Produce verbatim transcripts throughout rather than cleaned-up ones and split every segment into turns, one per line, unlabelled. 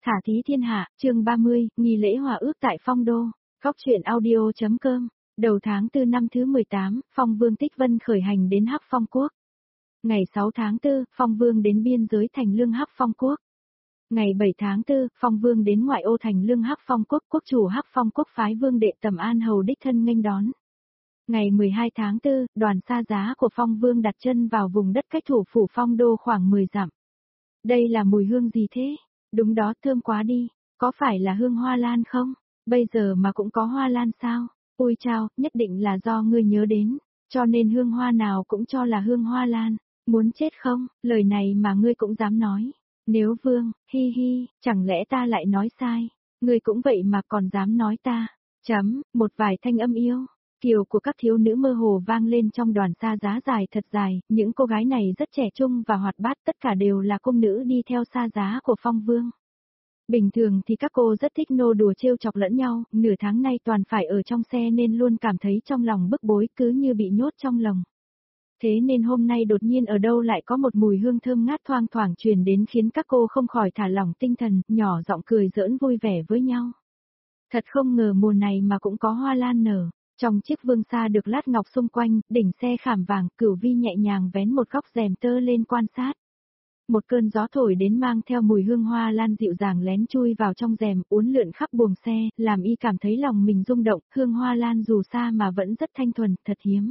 Thả thí thiên hạ, chương ba mươi, nghi lễ hòa ước tại Phong Đô. Góc truyện audio.com. Đầu tháng tư năm thứ mười tám, Phong Vương Tích Vân khởi hành đến Hắc Phong Quốc. Ngày sáu tháng tư, Phong Vương đến biên giới thành Lương Hắc Phong Quốc. Ngày bảy tháng tư, Phong Vương đến ngoại ô thành Lương Hắc Phong Quốc, quốc chủ Hắc Phong Quốc phái Vương đệ Tầm An Hầu đích thân nghênh đón. Ngày mười hai tháng tư, đoàn xa giá của Phong Vương đặt chân vào vùng đất cách thủ phủ Phong Đô khoảng mười dặm. Đây là mùi hương gì thế? Đúng đó, thơm quá đi, có phải là hương hoa lan không? Bây giờ mà cũng có hoa lan sao? Ôi chao, nhất định là do ngươi nhớ đến, cho nên hương hoa nào cũng cho là hương hoa lan. Muốn chết không, lời này mà ngươi cũng dám nói. Nếu Vương, hi hi, chẳng lẽ ta lại nói sai? Ngươi cũng vậy mà còn dám nói ta. Chấm, một vài thanh âm yêu kiều của các thiếu nữ mơ hồ vang lên trong đoàn xa giá dài thật dài, những cô gái này rất trẻ trung và hoạt bát, tất cả đều là cung nữ đi theo xa giá của Phong Vương. Bình thường thì các cô rất thích nô đùa trêu chọc lẫn nhau, nửa tháng nay toàn phải ở trong xe nên luôn cảm thấy trong lòng bức bối, cứ như bị nhốt trong lồng. Thế nên hôm nay đột nhiên ở đâu lại có một mùi hương thơm ngát thoang thoảng truyền đến khiến các cô không khỏi thả lỏng tinh thần, nhỏ giọng cười giỡn vui vẻ với nhau. Thật không ngờ mùa này mà cũng có hoa lan nở. Trong chiếc vương xa được lát ngọc xung quanh, đỉnh xe khảm vàng, Cửu Vi nhẹ nhàng vén một góc rèm tơ lên quan sát. Một cơn gió thổi đến mang theo mùi hương hoa lan dịu dàng lén chui vào trong rèm, uốn lượn khắp buồng xe, làm y cảm thấy lòng mình rung động, hương hoa lan dù xa mà vẫn rất thanh thuần, thật hiếm.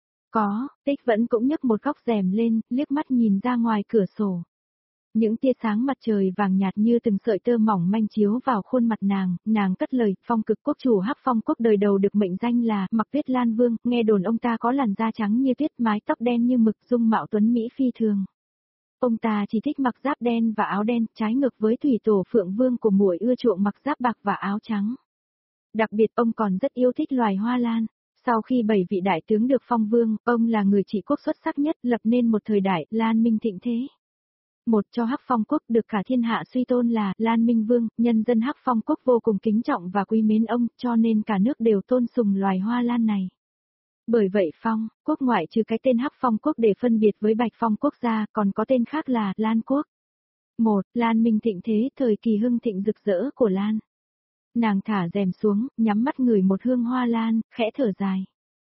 Có, Tích vẫn cũng nhấc một góc rèm lên, liếc mắt nhìn ra ngoài cửa sổ. Những tia sáng mặt trời vàng nhạt như từng sợi tơ mỏng manh chiếu vào khuôn mặt nàng, nàng cất lời, Phong Cực quốc chủ Hắc Phong Quốc đời đầu được mệnh danh là Mặc Tuyết Lan Vương, nghe đồn ông ta có làn da trắng như tuyết, mái tóc đen như mực, dung mạo tuấn mỹ phi thường. Ông ta chỉ thích mặc giáp đen và áo đen, trái ngược với thủy tổ Phượng Vương của muội ưa chuộng mặc giáp bạc và áo trắng. Đặc biệt ông còn rất yêu thích loài hoa lan. Sau khi bảy vị đại tướng được phong vương, ông là người trị quốc xuất sắc nhất, lập nên một thời đại Lan Minh thịnh thế. Một cho Hắc Phong Quốc được cả thiên hạ suy tôn là Lan Minh Vương, nhân dân Hắc Phong Quốc vô cùng kính trọng và quý mến ông, cho nên cả nước đều tôn sùng loài hoa lan này. Bởi vậy Phong Quốc ngoại trừ cái tên Hắc Phong Quốc để phân biệt với Bạch Phong Quốc gia, còn có tên khác là Lan Quốc. Một, Lan Minh thịnh thế, thời kỳ hưng thịnh rực rỡ của Lan. Nàng thả rèm xuống, nhắm mắt ngửi một hương hoa lan, khẽ thở dài.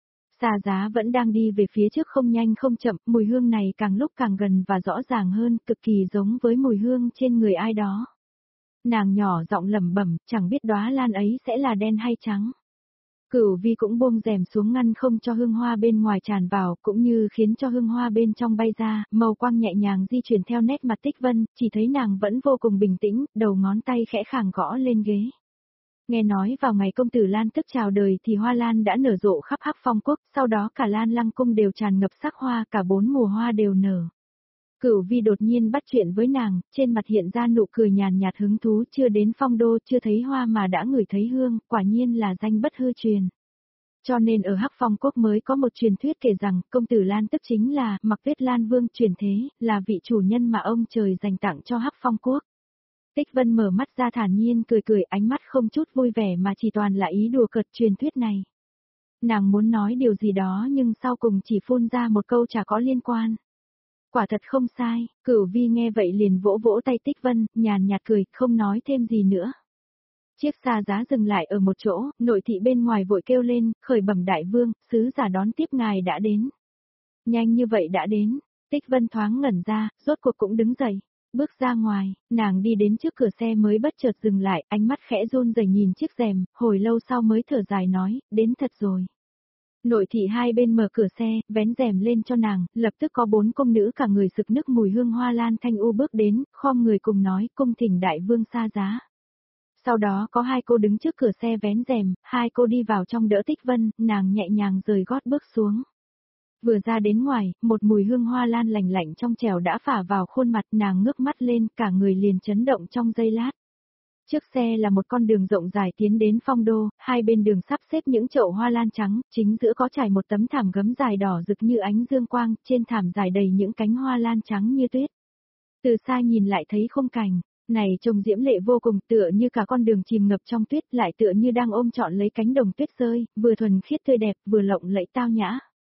Xa giá vẫn đang đi về phía trước không nhanh không chậm, mùi hương này càng lúc càng gần và rõ ràng hơn, cực kỳ giống với mùi hương trên người ai đó. Nàng nhỏ giọng lẩm bẩm, chẳng biết đóa lan ấy sẽ là đen hay trắng. Cửu Vi cũng buông rèm xuống ngăn không cho hương hoa bên ngoài tràn vào, cũng như khiến cho hương hoa bên trong bay ra, màu quang nhẹ nhàng di chuyển theo nét mặt Tích Vân, chỉ thấy nàng vẫn vô cùng bình tĩnh, đầu ngón tay khẽ khàng gõ lên ghế. Nghe nói vào ngày công tử Lan tức chào đời thì hoa lan đã nở rộ khắp Hắc Phong Quốc, sau đó cả Lan Lăng cung đều tràn ngập sắc hoa, cả bốn mùa hoa đều nở. Cửu Vi đột nhiên bắt chuyện với nàng, trên mặt hiện ra nụ cười nhàn nhạt hứng thú, chưa đến Phong Đô chưa thấy hoa mà đã ngửi thấy hương, quả nhiên là danh bất hư truyền. Cho nên ở Hắc Phong Quốc mới có một truyền thuyết kể rằng công tử Lan tức chính là Mặc Tuyết Lan Vương truyền thế, là vị chủ nhân mà ông trời dành tặng cho Hắc Phong Quốc. Tích Vân mở mắt ra thản nhiên cười cười, ánh mắt không chút vui vẻ mà chỉ toàn là ý đùa cợt truyền thuyết này. Nàng muốn nói điều gì đó nhưng sau cùng chỉ phun ra một câu chả có liên quan. Quả thật không sai, Cửu Vi nghe vậy liền vỗ vỗ tay Tích Vân, nhàn nhạt cười, không nói thêm gì nữa. Chiếc xa giá dừng lại ở một chỗ, nội thị bên ngoài vội kêu lên, khởi bẩm đại vương, sứ giả đón tiếp ngài đã đến. Nhanh như vậy đã đến, Tích Vân thoáng ngẩn ra, rốt cuộc cũng đứng dậy. Bước ra ngoài, nàng đi đến trước cửa xe mới bất chợt dừng lại, ánh mắt khẽ run rẩy nhìn chiếc rèm, hồi lâu sau mới thở dài nói, đến thật rồi. Nội thị hai bên mở cửa xe, vén rèm lên cho nàng, lập tức có bốn công nữ cả người sực nức mùi hương hoa lan thanh u bước đến, khom người cùng nói, cung thỉnh đại vương xa giá. Sau đó có hai cô đứng trước cửa xe vén rèm, hai cô đi vào trong đỡ Tích Vân, nàng nhẹ nhàng rời gót bước xuống. Vừa ra đến ngoài, một mùi hương hoa lan lành lạnh trong trẻo đã phả vào khuôn mặt, nàng ngước mắt lên, cả người liền chấn động trong giây lát. Trước xe là một con đường rộng dài tiến đến Phong Đô, hai bên đường sắp xếp những chậu hoa lan trắng, chính giữa có trải một tấm thảm gấm dài đỏ rực như ánh dương quang, trên thảm dài đầy những cánh hoa lan trắng như tuyết. Từ xa nhìn lại thấy khung cảnh này trông diễm lệ vô cùng, tựa như cả con đường chìm ngập trong tuyết, lại tựa như đang ôm trọn lấy cánh đồng tuyết rơi, vừa thuần khiết tươi đẹp, vừa lộng lẫy tao nhã.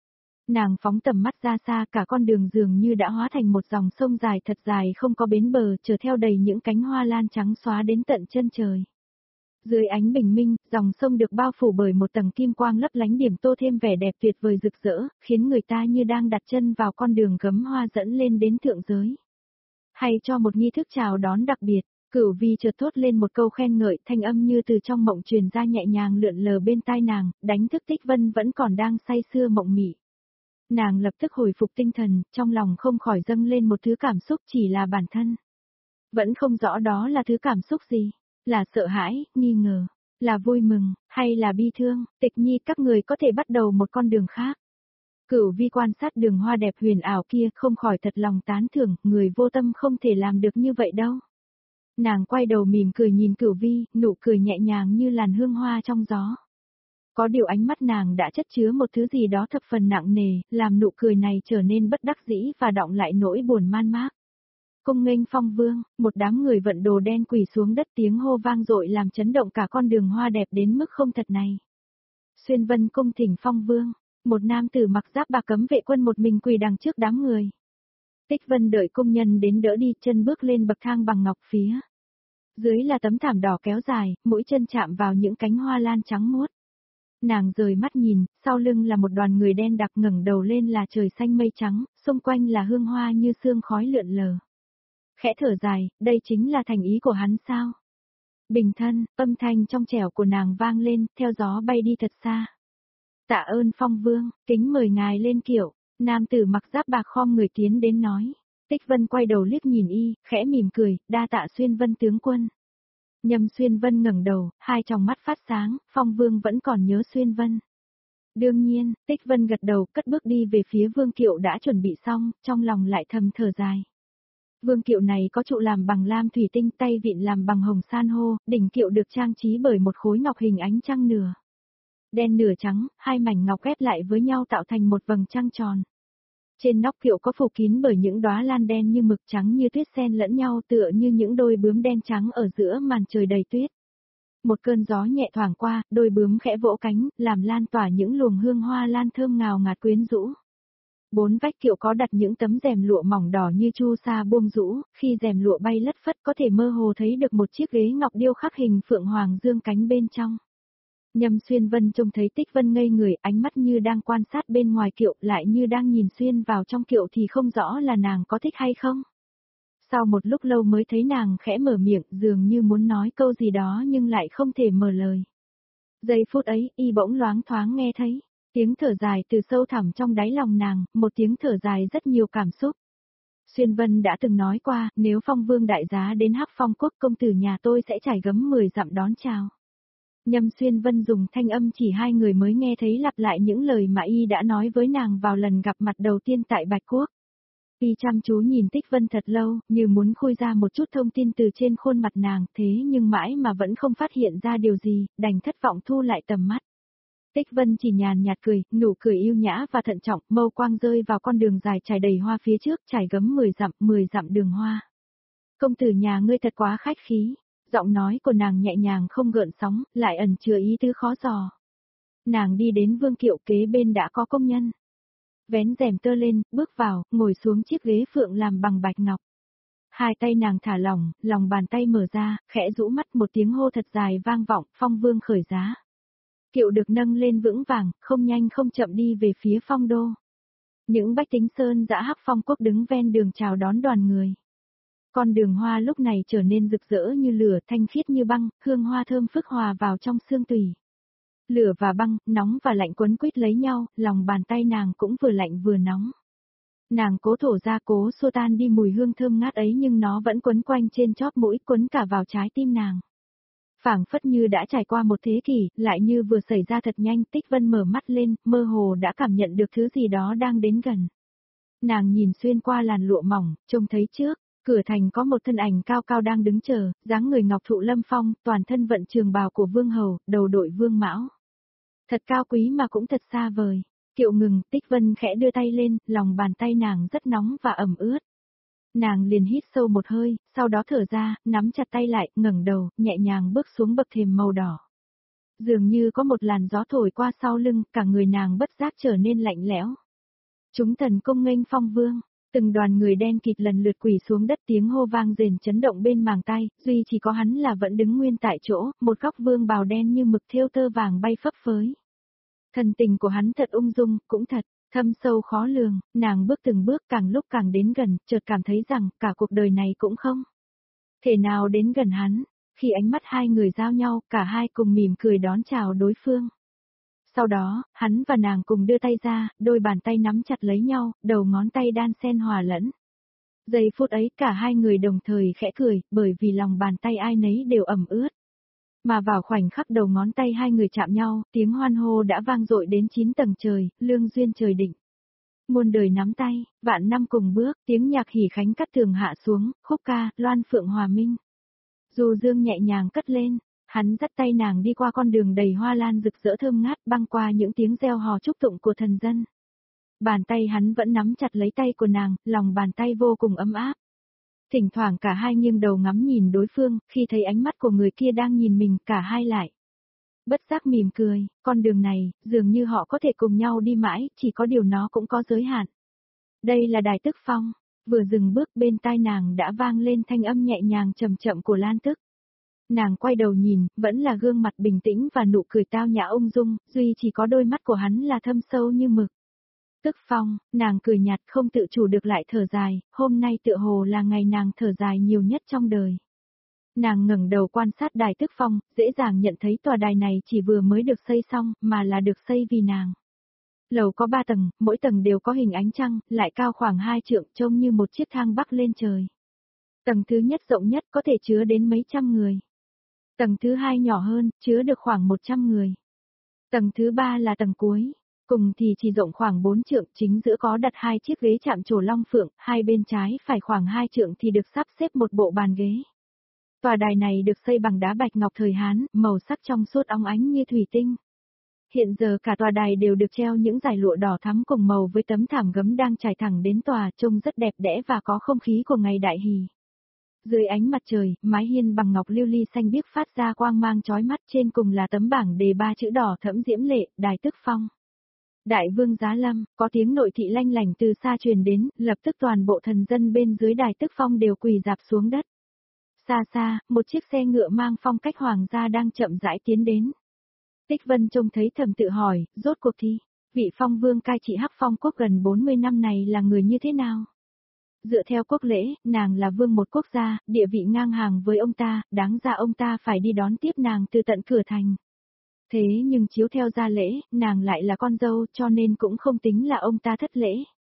Nàng phóng tầm mắt ra xa, cả con đường dường như đã hóa thành một dòng sông dài thật dài không có bến bờ, chở theo đầy những cánh hoa lan trắng xóa đến tận chân trời. Dưới ánh bình minh, dòng sông được bao phủ bởi một tầng kim quang lấp lánh điểm tô thêm vẻ đẹp tuyệt vời rực rỡ, khiến người ta như đang đặt chân vào con đường gấm hoa dẫn lên đến thượng giới. Hay cho một nghi thức chào đón đặc biệt, Cửu Vi chợt thốt lên một câu khen ngợi, thanh âm như từ trong mộng truyền ra nhẹ nhàng lượn lờ bên tai nàng, đánh thức Tích Vân vẫn còn đang say sưa mộng mị. Nàng lập tức hồi phục tinh thần, trong lòng không khỏi dâng lên một thứ cảm xúc chỉ là bản thân. Vẫn không rõ đó là thứ cảm xúc gì, là sợ hãi, nghi ngờ, là vui mừng, hay là bi thương. Tịch Nhi, các người có thể bắt đầu một con đường khác. Cửu Vi quan sát đường hoa đẹp huyền ảo kia, không khỏi thật lòng tán thưởng, người vô tâm không thể làm được như vậy đâu. Nàng quay đầu mỉm cười nhìn Cửu Vi, nụ cười nhẹ nhàng như làn hương hoa trong gió. Có điều ánh mắt nàng đã chất chứa một thứ gì đó thập phần nặng nề, làm nụ cười này trở nên bất đắc dĩ và đọng lại nỗi buồn man mác. Cung nghênh Phong Vương, một đám người vận đồ đen quỳ xuống đất, tiếng hô vang dội làm chấn động cả con đường hoa đẹp đến mức không thật này. Xuyên Vân cung thỉnh Phong Vương, một nam tử mặc giáp bạc cấm vệ quân một mình quỳ đằng trước đám người. Tích Vân đợi công nhân đến đỡ đi, chân bước lên bậc thang bằng ngọc phía. Dưới là tấm thảm đỏ kéo dài, mũi chân chạm vào những cánh hoa lan trắng muốt. Nàng rời mắt nhìn, sau lưng là một đoàn người đen đặc, ngẩng đầu lên là trời xanh mây trắng, xung quanh là hương hoa như sương khói lượn lờ. Khẽ thở dài, đây chính là thành ý của hắn sao? Bình thân, âm thanh trong trẻo của nàng vang lên, theo gió bay đi thật xa. Tạ ơn Phong Vương, kính mời ngài lên kiệu. Nam tử mặc giáp bạc khom người tiến đến nói. Tích Vân quay đầu liếc nhìn y, khẽ mỉm cười, đa tạ Xuyên Vân tướng quân. Nhâm Xuyên Vân ngẩng đầu, hai tròng mắt phát sáng, Phong Vương vẫn còn nhớ Xuyên Vân. Đương nhiên, Tích Vân gật đầu, cất bước đi về phía vương kiệu đã chuẩn bị xong, trong lòng lại thầm thở dài. Vương kiệu này có trụ làm bằng lam thủy tinh, tay vịn làm bằng hồng san hô, đỉnh kiệu được trang trí bởi một khối ngọc hình ánh trăng nửa đen nửa trắng, hai mảnh ngọc ghép lại với nhau tạo thành một vầng trăng tròn. Trên nóc kiệu có phủ kín bởi những đóa lan đen như mực, trắng như tuyết xen lẫn nhau, tựa như những đôi bướm đen trắng ở giữa màn trời đầy tuyết. Một cơn gió nhẹ thoảng qua, đôi bướm khẽ vỗ cánh, làm lan tỏa những luồng hương hoa lan thơm ngào ngạt quyến rũ. Bốn vách kiệu có đặt những tấm rèm lụa mỏng đỏ như chu sa buông rũ, khi rèm lụa bay lất phất có thể mơ hồ thấy được một chiếc ghế ngọc điêu khắc hình phượng hoàng dương cánh bên trong. Nhâm Xuyên Vân trông thấy Tích Vân ngây người, ánh mắt như đang quan sát bên ngoài kiệu, lại như đang nhìn xuyên vào trong kiệu thì không rõ là nàng có thích hay không. Sau một lúc lâu mới thấy nàng khẽ mở miệng, dường như muốn nói câu gì đó nhưng lại không thể mở lời. Giây phút ấy, y bỗng loáng thoáng nghe thấy tiếng thở dài từ sâu thẳm trong đáy lòng nàng, một tiếng thở dài rất nhiều cảm xúc. Xuyên Vân đã từng nói qua, nếu Phong Vương đại giá đến Hắc Phong quốc, công tử nhà tôi sẽ trải gấm mười dặm đón chào. Nhâm Xuyên Vân dùng thanh âm chỉ hai người mới nghe thấy lặp lại những lời mà y đã nói với nàng vào lần gặp mặt đầu tiên tại Bạch Quốc. Y chăm chú nhìn Tích Vân thật lâu, như muốn khui ra một chút thông tin từ trên khuôn mặt nàng, thế nhưng mãi mà vẫn không phát hiện ra điều gì, đành thất vọng thu lại tầm mắt. Tích Vân chỉ nhàn nhạt cười, nụ cười yêu nhã và thận trọng, mâu quang rơi vào con đường dài trải đầy hoa phía trước, trải gấm mười dặm, mười dặm đường hoa. Công tử nhà ngươi thật quá khách khí. Giọng nói của nàng nhẹ nhàng không gợn sóng, lại ẩn chứa ý tứ khó dò. Nàng đi đến vương kiệu, kế bên đã có công nhân. Vén rèm tơ lên, bước vào, ngồi xuống chiếc ghế phượng làm bằng bạch ngọc. Hai tay nàng thả lỏng, lòng bàn tay mở ra, khẽ rũ mắt, một tiếng hô thật dài vang vọng, Phong Vương khởi giá. Kiệu được nâng lên vững vàng, không nhanh không chậm đi về phía Phong đô. Những bách tính sơn dã Hắc Phong quốc đứng ven đường chào đón đoàn người. Con đường hoa lúc này trở nên rực rỡ như lửa, thanh khiết như băng, hương hoa thơm phức hòa vào trong xương tủy. Lửa và băng, nóng và lạnh quấn quýt lấy nhau, lòng bàn tay nàng cũng vừa lạnh vừa nóng. Nàng cố thổ ra, cố xua tan đi mùi hương thơm ngát ấy, nhưng nó vẫn quấn quanh trên chóp mũi, quấn cả vào trái tim nàng. Phảng phất như đã trải qua một thế kỷ, lại như vừa xảy ra thật nhanh. Tích Vân mở mắt lên, mơ hồ đã cảm nhận được thứ gì đó đang đến gần. Nàng nhìn xuyên qua làn lụa mỏng, trông thấy trước cửa thành có một thân ảnh cao cao đang đứng chờ, dáng người ngọc thụ lâm phong, toàn thân vận trường bào của vương hầu, đầu đội vương mão. Thật cao quý mà cũng thật xa vời. Kiệu ngừng, Tích Vân khẽ đưa tay lên, lòng bàn tay nàng rất nóng và ẩm ướt. Nàng liền hít sâu một hơi, sau đó thở ra, nắm chặt tay lại, ngẩng đầu, nhẹ nhàng bước xuống bậc thềm màu đỏ. Dường như có một làn gió thổi qua sau lưng, cả người nàng bất giác trở nên lạnh lẽo. Chúng thần cung nghênh Phong Vương. Từng đoàn người đen kịt lần lượt quỳ xuống đất, tiếng hô vang rền chấn động bên màng tai, duy chỉ có hắn là vẫn đứng nguyên tại chỗ, một góc vương bào đen như mực thêu tơ vàng bay phấp phới. Thần tình của hắn thật ung dung, cũng thật thâm sâu khó lường, nàng bước từng bước càng lúc càng đến gần, chợt cảm thấy rằng cả cuộc đời này cũng không thể nào đến gần hắn. Khi ánh mắt hai người giao nhau, cả hai cùng mỉm cười đón chào đối phương. Sau đó, hắn và nàng cùng đưa tay ra, đôi bàn tay nắm chặt lấy nhau, đầu ngón tay đan xen hòa lẫn. Giây phút ấy cả hai người đồng thời khẽ cười, bởi vì lòng bàn tay ai nấy đều ẩm ướt. Mà vào khoảnh khắc đầu ngón tay hai người chạm nhau, tiếng hoan hô đã vang dội đến chín tầng trời, lương duyên trời định. Muôn đời nắm tay, vạn năm cùng bước, tiếng nhạc hỉ khánh cắt tường hạ xuống, khúc ca, loan phượng hòa minh. Dù dương nhẹ nhàng cất lên, hắn dắt tay nàng đi qua con đường đầy hoa lan rực rỡ thơm ngát, băng qua những tiếng reo hò chúc tụng của thần dân. Bàn tay hắn vẫn nắm chặt lấy tay của nàng, lòng bàn tay vô cùng ấm áp. Thỉnh thoảng cả hai nghiêng đầu ngắm nhìn đối phương, khi thấy ánh mắt của người kia đang nhìn mình, cả hai lại bất giác mỉm cười, con đường này, dường như họ có thể cùng nhau đi mãi, chỉ có điều nó cũng có giới hạn. Đây là Đài Tức Phong, vừa dừng bước bên tai nàng đã vang lên thanh âm nhẹ nhàng chậm chậm của Lan Tức. Nàng quay đầu nhìn, vẫn là gương mặt bình tĩnh và nụ cười tao nhã ung dung, duy chỉ có đôi mắt của hắn là thâm sâu như mực. Tức Phong, nàng cười nhạt không tự chủ được lại thở dài, hôm nay tựa hồ là ngày nàng thở dài nhiều nhất trong đời. Nàng ngẩng đầu quan sát Đài Tức Phong, dễ dàng nhận thấy tòa đài này chỉ vừa mới được xây xong, mà là được xây vì nàng. Lầu có ba tầng, mỗi tầng đều có hình ánh trăng, lại cao khoảng hai trượng, trông như một chiếc thang bắc lên trời. Tầng thứ nhất rộng nhất có thể chứa đến mấy trăm người. Tầng thứ hai nhỏ hơn, chứa được khoảng một trăm người. Tầng thứ ba là tầng cuối, cùng thì chỉ rộng khoảng bốn trượng, chính giữa có đặt hai chiếc ghế chạm trổ long phượng, hai bên trái phải khoảng hai trượng thì được sắp xếp một bộ bàn ghế. Tòa đài này được xây bằng đá bạch ngọc thời Hán, màu sắc trong suốt óng ánh như thủy tinh. Hiện giờ cả tòa đài đều được treo những dải lụa đỏ thắm cùng màu với tấm thảm gấm đang trải thẳng đến tòa, trông rất đẹp đẽ và có không khí của ngày đại hỷ. Dưới ánh mặt trời, mái hiên bằng ngọc lưu ly xanh biếc phát ra quang mang chói mắt, trên cùng là tấm bảng đề ba chữ đỏ thẫm diễm lệ, Đài Tức Phong. Đại vương giá lâm, có tiếng nội thị lanh lảnh từ xa truyền đến, lập tức toàn bộ thần dân bên dưới Đài Tức Phong đều quỳ rạp xuống đất. Xa xa, một chiếc xe ngựa mang phong cách hoàng gia đang chậm rãi tiến đến. Tích Vân trông thấy thầm tự hỏi, rốt cuộc thì, vị phong vương cai trị Hắc Phong quốc gần bốn mươi năm này là người như thế nào? Dựa theo quốc lễ, nàng là vương một quốc gia, địa vị ngang hàng với ông ta, đáng ra ông ta phải đi đón tiếp nàng từ tận cửa thành. Thế nhưng chiếu theo gia lễ, nàng lại là con dâu cho nên cũng không tính là ông ta thất lễ.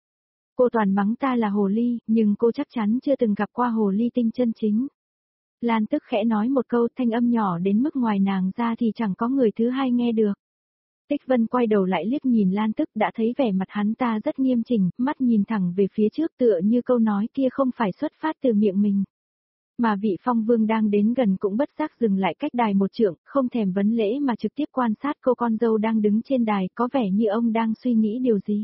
Cô toàn mắng ta là hồ ly, nhưng cô chắc chắn chưa từng gặp qua hồ ly tinh chân chính. Lan Tức khẽ nói một câu, thanh âm nhỏ đến mức ngoài nàng ra thì chẳng có người thứ hai nghe được. Tích Vân quay đầu lại liếc nhìn Lan Tức, đã thấy vẻ mặt hắn ta rất nghiêm chỉnh, mắt nhìn thẳng về phía trước tựa như câu nói kia không phải xuất phát từ miệng mình. Mà vị phong vương đang đến gần cũng bất giác dừng lại cách đài một trượng, không thèm vấn lễ mà trực tiếp quan sát cô con dâu đang đứng trên đài, có vẻ như ông đang suy nghĩ điều gì.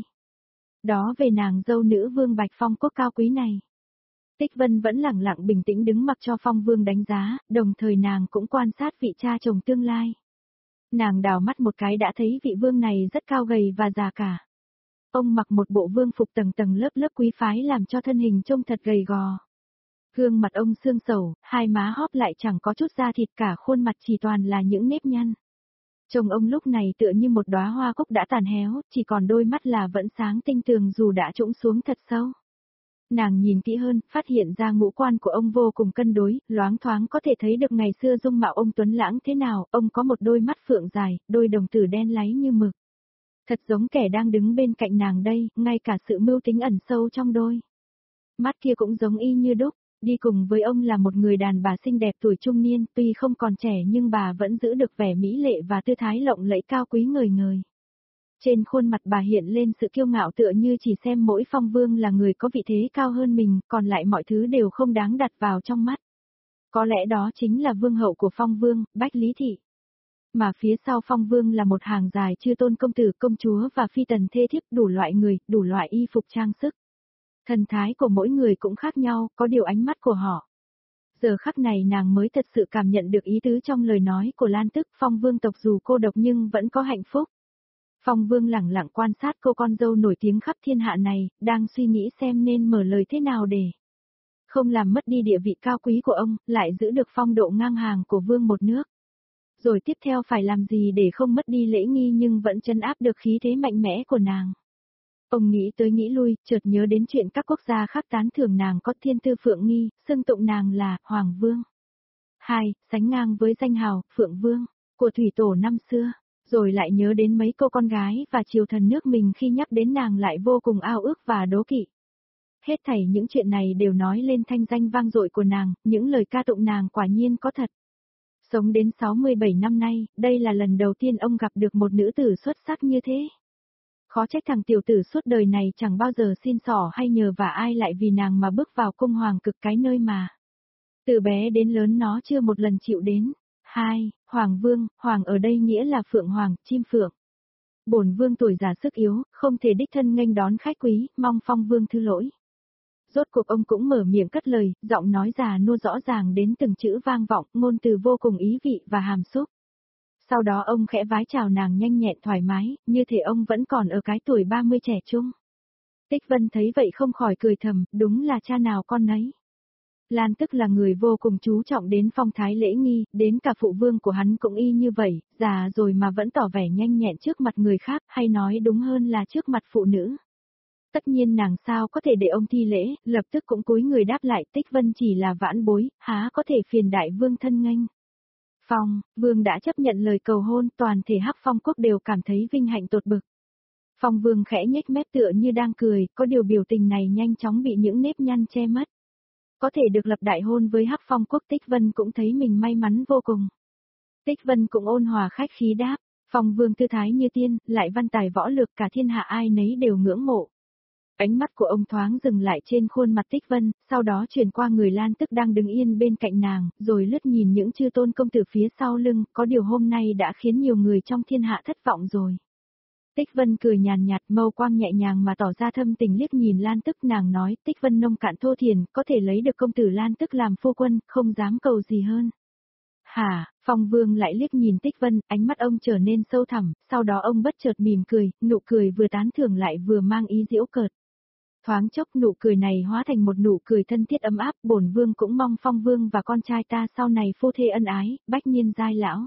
Đó về nàng dâu nữ vương Bạch Phong quốc cao quý này. Tích Vân vẫn lặng lặng bình tĩnh đứng mặc cho phong vương đánh giá, đồng thời nàng cũng quan sát vị cha chồng tương lai. Nàng đào mắt một cái đã thấy vị vương này rất cao gầy và già cả. Ông mặc một bộ vương phục tầng tầng lớp lớp quý phái làm cho thân hình trông thật gầy gò. Gương mặt ông xương sầu, hai má hóp lại chẳng có chút da thịt, cả khuôn mặt chỉ toàn là những nếp nhăn. Trông ông lúc này tựa như một đóa hoa cúc đã tàn héo, chỉ còn đôi mắt là vẫn sáng tinh tường dù đã trũng xuống thật sâu. Nàng nhìn kỹ hơn, phát hiện ra ngũ quan của ông vô cùng cân đối, loáng thoáng có thể thấy được ngày xưa dung mạo ông tuấn lãng thế nào, ông có một đôi mắt phượng dài, đôi đồng tử đen láy như mực. Thật giống kẻ đang đứng bên cạnh nàng đây, ngay cả sự mưu tính ẩn sâu trong đôi mắt kia cũng giống y như đúc. Đi cùng với ông là một người đàn bà xinh đẹp tuổi trung niên, tuy không còn trẻ nhưng bà vẫn giữ được vẻ mỹ lệ và tư thái lộng lẫy cao quý ngời ngời. Trên khuôn mặt bà hiện lên sự kiêu ngạo tựa như chỉ xem mỗi phong vương là người có vị thế cao hơn mình, còn lại mọi thứ đều không đáng đặt vào trong mắt. Có lẽ đó chính là vương hậu của phong vương, Bách Lý Thị. Mà phía sau phong vương là một hàng dài chư tôn công tử, công chúa và phi tần thê thiếp, đủ loại người, đủ loại y phục trang sức. Thần thái của mỗi người cũng khác nhau, có điều ánh mắt của họ. Giờ khắc này nàng mới thật sự cảm nhận được ý tứ trong lời nói của Lan Tức, phong vương tộc dù cô độc nhưng vẫn có hạnh phúc. Phong Vương lẳng lặng quan sát cô con dâu nổi tiếng khắp thiên hạ này, đang suy nghĩ xem nên mở lời thế nào để không làm mất đi địa vị cao quý của ông, lại giữ được phong độ ngang hàng của vương một nước. Rồi tiếp theo phải làm gì để không mất đi lễ nghi nhưng vẫn trấn áp được khí thế mạnh mẽ của nàng. Ông nghĩ tới nghĩ lui, chợt nhớ đến chuyện các quốc gia khác tán thưởng nàng có thiên tư Phượng Nghi, xưng tụng nàng là Hoàng Vương. Hai, sánh ngang với danh hào Phượng Vương của thủy tổ năm xưa. Rồi lại nhớ đến mấy cô con gái và triều thần nước mình khi nhắc đến nàng lại vô cùng ao ước và đố kỵ. Hết thảy những chuyện này đều nói lên thanh danh vang dội của nàng, những lời ca tụng nàng quả nhiên có thật. Sống đến sáu mươi bảy năm nay, đây là lần đầu tiên ông gặp được một nữ tử xuất sắc như thế. Khó trách thằng tiểu tử suốt đời này chẳng bao giờ xin xỏ hay nhờ vả ai lại vì nàng mà bước vào cung hoàng cực cái nơi mà từ bé đến lớn nó chưa một lần chịu đến. Hai, Hoàng Vương, Hoàng ở đây nghĩa là Phượng Hoàng, chim phượng. Bổn Vương tuổi già sức yếu, không thể đích thân nghênh đón khách quý, mong Phong Vương thứ lỗi. Rốt cuộc ông cũng mở miệng cất lời, giọng nói già nua rõ ràng đến từng chữ vang vọng, ngôn từ vô cùng ý vị và hàm xúc. Sau đó ông khẽ vái chào nàng nhanh nhẹn thoải mái, như thể ông vẫn còn ở cái tuổi ba mươi trẻ trung. Tích Vân thấy vậy không khỏi cười thầm, đúng là cha nào con nấy. Lan Tức là người vô cùng chú trọng đến phong thái lễ nghi, đến cả phụ vương của hắn cũng y như vậy, già rồi mà vẫn tỏ vẻ nhanh nhẹn trước mặt người khác, hay nói đúng hơn là trước mặt phụ nữ. Tất nhiên nàng sao có thể để ông thi lễ, lập tức cũng cúi người đáp lại, Tích Vân chỉ là vãn bối, há có thể phiền đại vương thân nghênh. Phong, vương đã chấp nhận lời cầu hôn, toàn thể Hắc Phong quốc đều cảm thấy vinh hạnh tột bực. Phong vương khẽ nhếch mép tựa như đang cười, có điều biểu tình này nhanh chóng bị những nếp nhăn che mất. Có thể được lập đại hôn với Hắc Phong quốc, Tích Vân cũng thấy mình may mắn vô cùng. Tích Vân cũng ôn hòa khách khí đáp, Phong vương tư thái như tiên, lại văn tài võ lược cả thiên hạ ai nấy đều ngưỡng mộ. Ánh mắt của ông thoáng dừng lại trên khuôn mặt Tích Vân, sau đó chuyển qua người Lan Tức đang đứng yên bên cạnh nàng, rồi lướt nhìn những chư tôn công tử phía sau lưng, có điều hôm nay đã khiến nhiều người trong thiên hạ thất vọng rồi. Tích Vân cười nhàn nhạt, mâu quang nhẹ nhàng mà tỏ ra thâm tình liếc nhìn Lan Tức, nàng nói, Tích Vân nông cạn thô thiền, có thể lấy được công tử Lan Tức làm phu quân, không dám cầu gì hơn. Hả, Phong Vương lại liếc nhìn Tích Vân, ánh mắt ông trở nên sâu thẳm, sau đó ông bất chợt mỉm cười, nụ cười vừa tán thưởng lại vừa mang ý giễu cợt. Thoáng chốc nụ cười này hóa thành một nụ cười thân thiết ấm áp, bổn vương cũng mong Phong Vương và con trai ta sau này phu thê ân ái, bách niên giai lão.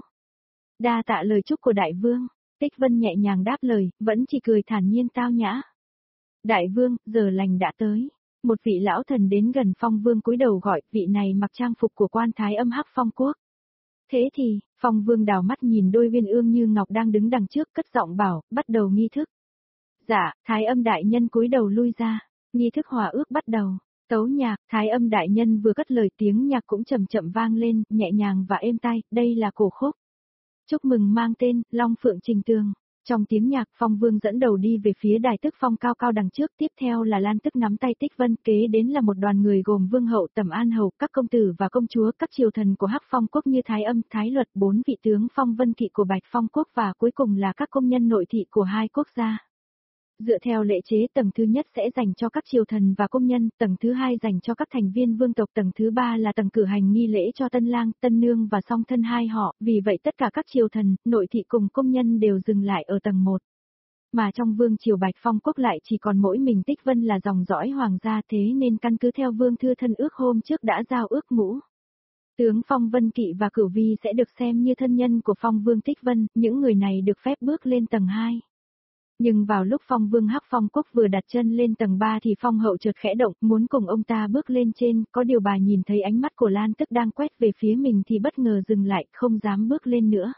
Đa tạ lời chúc của đại vương. Tích Vân nhẹ nhàng đáp lời, vẫn chỉ cười thản nhiên tao nhã. Đại vương, giờ lành đã tới. Một vị lão thần đến gần Phong Vương cúi đầu gọi, vị này mặc trang phục của quan thái âm Hắc Phong quốc. Thế thì, Phong Vương đảo mắt nhìn đôi viên ương như ngọc đang đứng đằng trước, cất giọng bảo, bắt đầu nghi thức. Dạ, thái âm đại nhân cúi đầu lui ra, nghi thức hòa ước bắt đầu. Tấu nhạc, thái âm đại nhân vừa cất lời tiếng nhạc cũng chậm chậm vang lên, nhẹ nhàng và êm tai, đây là cổ khúc. Chúc mừng mang tên, Long Phượng Trình Tường. Trong tiếng nhạc, Phong Vương dẫn đầu đi về phía đài Tức Phong cao cao đằng trước, tiếp theo là Lan Tức nắm tay Tích Vân, kế đến là một đoàn người gồm Vương hậu, Tẩm An hầu, các công tử và công chúa, các triều thần của Hắc Phong quốc như Thái Âm, Thái Luật, bốn vị tướng Phong Vân Kỵ của Bạch Phong quốc và cuối cùng là các công nhân nội thị của hai quốc gia. Dựa theo lệ chế, tầng thứ nhất sẽ dành cho các triều thần và công nhân, tầng thứ hai dành cho các thành viên vương tộc, tầng thứ ba là tầng cử hành nghi lễ cho tân lang, tân nương và song thân hai họ, vì vậy tất cả các triều thần, nội thị cùng công nhân đều dừng lại ở tầng một. Mà trong vương triều Bạch Phong quốc lại chỉ còn mỗi mình Tích Vân là dòng dõi hoàng gia, thế nên căn cứ theo vương thư thân ước hôm trước đã giao ước ngũ. Tướng Phong Vân Kỵ và Cửu Vi sẽ được xem như thân nhân của Phong Vương Tích Vân, những người này được phép bước lên tầng hai. Nhưng vào lúc Phong Vương Hắc Phong quốc vừa đặt chân lên tầng ba thì Phong hậu chợt khẽ động, muốn cùng ông ta bước lên trên, có điều bà nhìn thấy ánh mắt của Lan Tức đang quét về phía mình thì bất ngờ dừng lại, không dám bước lên nữa.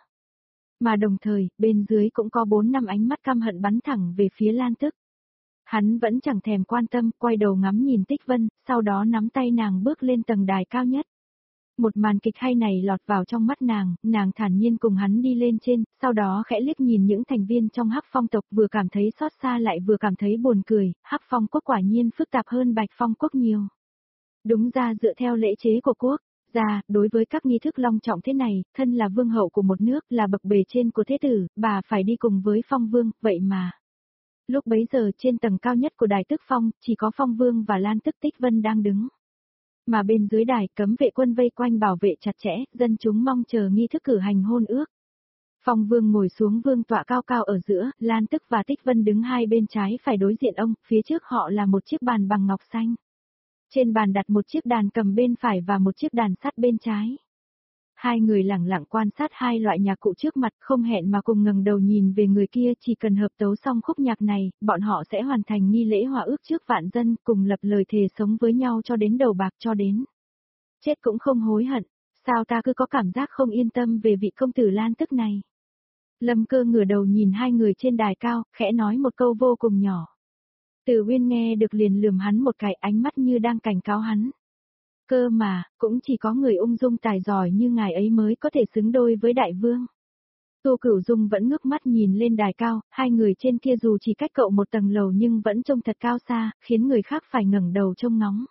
Mà đồng thời, bên dưới cũng có bốn năm ánh mắt căm hận bắn thẳng về phía Lan Tức. Hắn vẫn chẳng thèm quan tâm, quay đầu ngắm nhìn Tích Vân, sau đó nắm tay nàng bước lên tầng đài cao nhất. Một màn kịch hay này lọt vào trong mắt nàng, nàng thản nhiên cùng hắn đi lên trên, sau đó khẽ liếc nhìn những thành viên trong Hắc Phong tộc, vừa cảm thấy xót xa lại vừa cảm thấy buồn cười, Hắc Phong quốc quả nhiên phức tạp hơn Bạch Phong quốc nhiều. Đúng ra dựa theo lễ chế của quốc gia, đối với các nghi thức long trọng thế này, thân là vương hậu của một nước, là bậc bề trên của thế tử, bà phải đi cùng với Phong Vương, vậy mà. Lúc bấy giờ trên tầng cao nhất của đài Tức Phong, chỉ có Phong Vương và Lan Tức Tích Vân đang đứng. Mà bên dưới đài cấm vệ quân vây quanh bảo vệ chặt chẽ, dân chúng mong chờ nghi thức cử hành hôn ước. Phong Vương ngồi xuống vương tọa cao cao ở giữa, Lan Tức và Tích Vân đứng hai bên trái phải đối diện ông, phía trước họ là một chiếc bàn bằng ngọc xanh. Trên bàn đặt một chiếc đàn cầm bên phải và một chiếc đàn sắt bên trái. Hai người lẳng lặng quan sát hai loại nhạc cụ trước mặt, không hẹn mà cùng ngẩng đầu nhìn về người kia, chỉ cần hợp tấu xong khúc nhạc này, bọn họ sẽ hoàn thành nghi lễ hòa ước trước vạn dân, cùng lập lời thề sống với nhau cho đến đầu bạc, cho đến chết cũng không hối hận. Sao ta cứ có cảm giác không yên tâm về vị công tử Lan Tức này? Lâm Cơ ngửa đầu nhìn hai người trên đài cao, khẽ nói một câu vô cùng nhỏ. Từ Uyên nghe được liền lườm hắn một cái, ánh mắt như đang cảnh cáo hắn. Cơ mà, cũng chỉ có người ung dung tài giỏi như ngài ấy mới có thể xứng đôi với đại vương. Tô Cửu Dung vẫn ngước mắt nhìn lên đài cao, hai người trên kia dù chỉ cách cậu một tầng lầu nhưng vẫn trông thật cao xa, khiến người khác phải ngẩng đầu trông ngóng.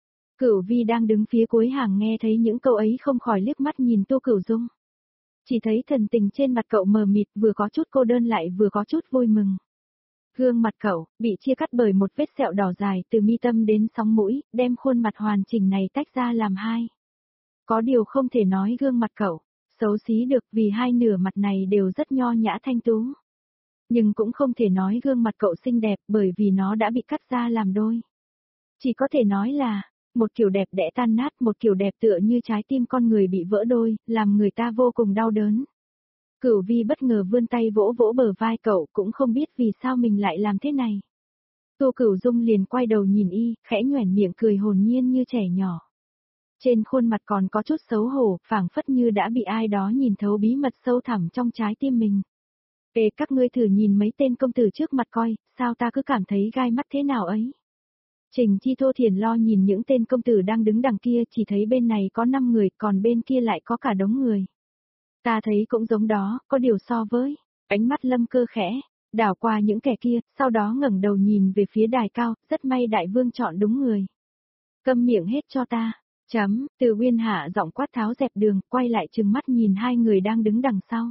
Cửu Vi đang đứng phía cuối hàng nghe thấy những câu ấy không khỏi liếc mắt nhìn Tô Cửu Dung. Chỉ thấy thần tình trên mặt cậu mờ mịt, vừa có chút cô đơn lại vừa có chút vui mừng. Gương mặt cậu, bị chia cắt bởi một vết sẹo đỏ dài từ mi tâm đến sóng mũi, đem khuôn mặt hoàn chỉnh này tách ra làm hai. Có điều không thể nói gương mặt cậu xấu xí được vì hai nửa mặt này đều rất nho nhã thanh tú. Nhưng cũng không thể nói gương mặt cậu xinh đẹp bởi vì nó đã bị cắt ra làm đôi. Chỉ có thể nói là, một kiểu đẹp đẽ tan nát, một kiểu đẹp tựa như trái tim con người bị vỡ đôi, làm người ta vô cùng đau đớn. Cửu Vi bất ngờ vươn tay vỗ vỗ bờ vai cậu, cũng không biết vì sao mình lại làm thế này. Tô Cửu Dung liền quay đầu nhìn y, khẽ nhoẻn miệng cười hồn nhiên như trẻ nhỏ. Trên khuôn mặt còn có chút xấu hổ, phảng phất như đã bị ai đó nhìn thấu bí mật sâu thẳm trong trái tim mình. Ê, các ngươi thử nhìn mấy tên công tử trước mặt coi, sao ta cứ cảm thấy gai mắt thế nào ấy. Trình Chi Thô Thiền lo nhìn những tên công tử đang đứng đằng kia, chỉ thấy bên này có năm người, còn bên kia lại có cả đống người. Ta thấy cũng giống đó, có điều so với, ánh mắt Lâm Cơ khẽ, đảo qua những kẻ kia, sau đó ngẩng đầu nhìn về phía đài cao, rất may đại vương chọn đúng người. Câm miệng hết cho ta, chấm, Từ Uyên hạ giọng quát tháo dẹp đường, quay lại trừng mắt nhìn hai người đang đứng đằng sau.